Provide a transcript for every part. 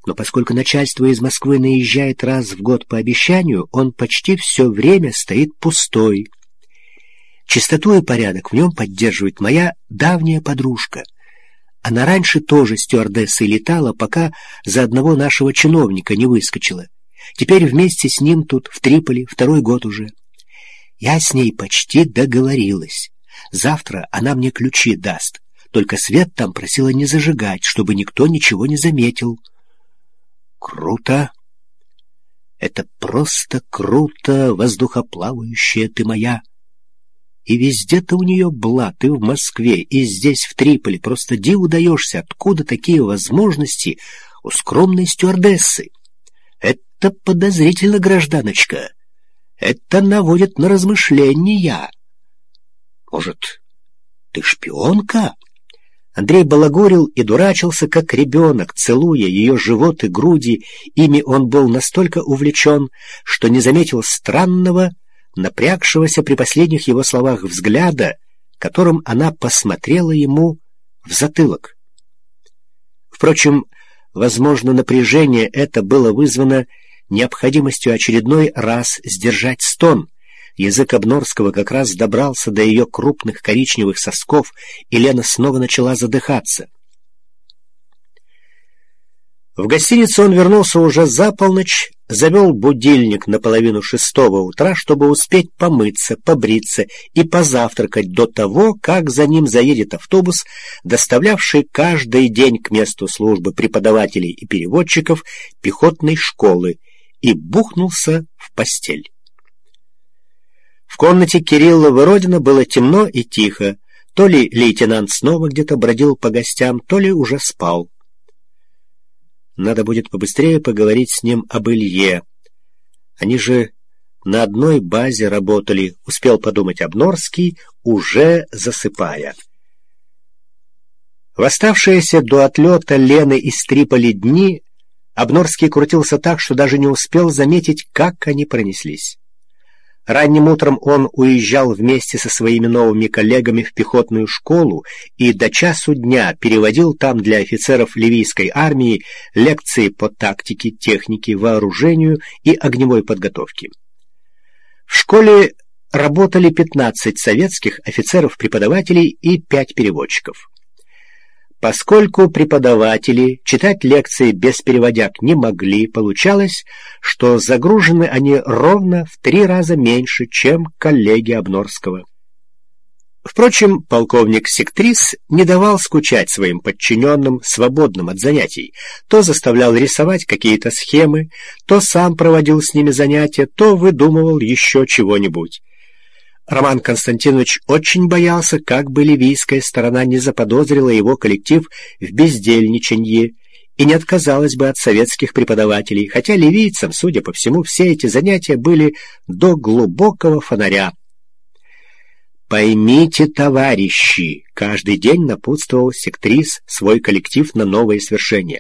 Но поскольку начальство из Москвы наезжает раз в год по обещанию, он почти все время стоит пустой. Чистоту и порядок в нем поддерживает моя давняя подружка. Она раньше тоже стюардессой летала, пока за одного нашего чиновника не выскочила. Теперь вместе с ним тут, в Триполи, 2-й год уже. Я с ней почти договорилась. Завтра она мне ключи даст. Только свет там просила не зажигать, чтобы никто ничего не заметил. Круто! Это просто круто, воздухоплавающая ты моя! И везде-то у нее блат, и в Москве, и здесь, в Триполи. Просто диву даешься, откуда такие возможности у скромной стюардессы. Это подозрительно, гражданочка. Это наводит на размышления. Может, ты шпионка? Андрей балагурил и дурачился, как ребенок, целуя ее живот и груди. Ими он был настолько увлечен, что не заметил странного, напрягшегося при последних его словах взгляда, которым она посмотрела ему в затылок. Впрочем, возможно, напряжение это было вызвано необходимостью очередной раз сдержать стон. Язык Обнорского как раз добрался до ее крупных коричневых сосков, и Лена снова начала задыхаться. В гостиницу он вернулся уже за полночь, завел будильник на 5:30 утра, чтобы успеть помыться, побриться и позавтракать до того, как за ним заедет автобус, доставлявший каждый день к месту службы преподавателей и переводчиков пехотной школы, и бухнулся в постель. В комнате Кирилла Выродина было темно и тихо. То ли лейтенант снова где-то бродил по гостям, то ли уже спал. Надо будет побыстрее поговорить с ним об Илье. Они же на одной базе работали, успел подумать Обнорский, уже засыпая. В оставшиеся до отлета Лены из Триполи дни Обнорский крутился так, что даже не успел заметить, как они пронеслись. Ранним утром он уезжал вместе со своими новыми коллегами в пехотную школу и до часу дня переводил там для офицеров ливийской армии лекции по тактике, технике, вооружению и огневой подготовке. В школе работали 15 советских офицеров-преподавателей и 5 переводчиков. Поскольку преподаватели читать лекции без переводяк не могли, получалось, что загружены они ровно в 3 раза меньше, чем коллеги Обнорского. Впрочем, полковник Сиктрис не давал скучать своим подчиненным, свободным от занятий. То заставлял рисовать какие-то схемы, то сам проводил с ними занятия, то выдумывал еще чего-нибудь. Роман Константинович очень боялся, как бы ливийская сторона не заподозрила его коллектив в бездельничанье и не отказалась бы от советских преподавателей, хотя ливийцам, судя по всему, все эти занятия были до глубокого фонаря. «Поймите, товарищи!» — каждый день напутствовал Сиктрис свой коллектив на новые свершения.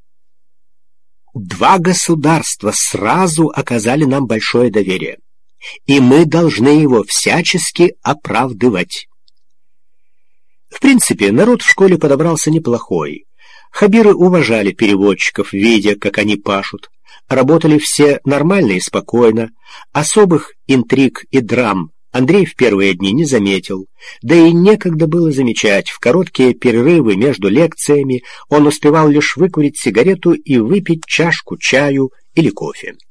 2 государства сразу оказали нам большое доверие, и мы должны его всячески оправдывать. В принципе, народ в школе подобрался неплохой. Хабиры уважали переводчиков, видя, как они пашут. Работали все нормально и спокойно. Особых интриг и драм Андрей в первые дни не заметил. Да и некогда было замечать. В короткие перерывы между лекциями он успевал лишь выкурить сигарету и выпить чашку чаю или кофе.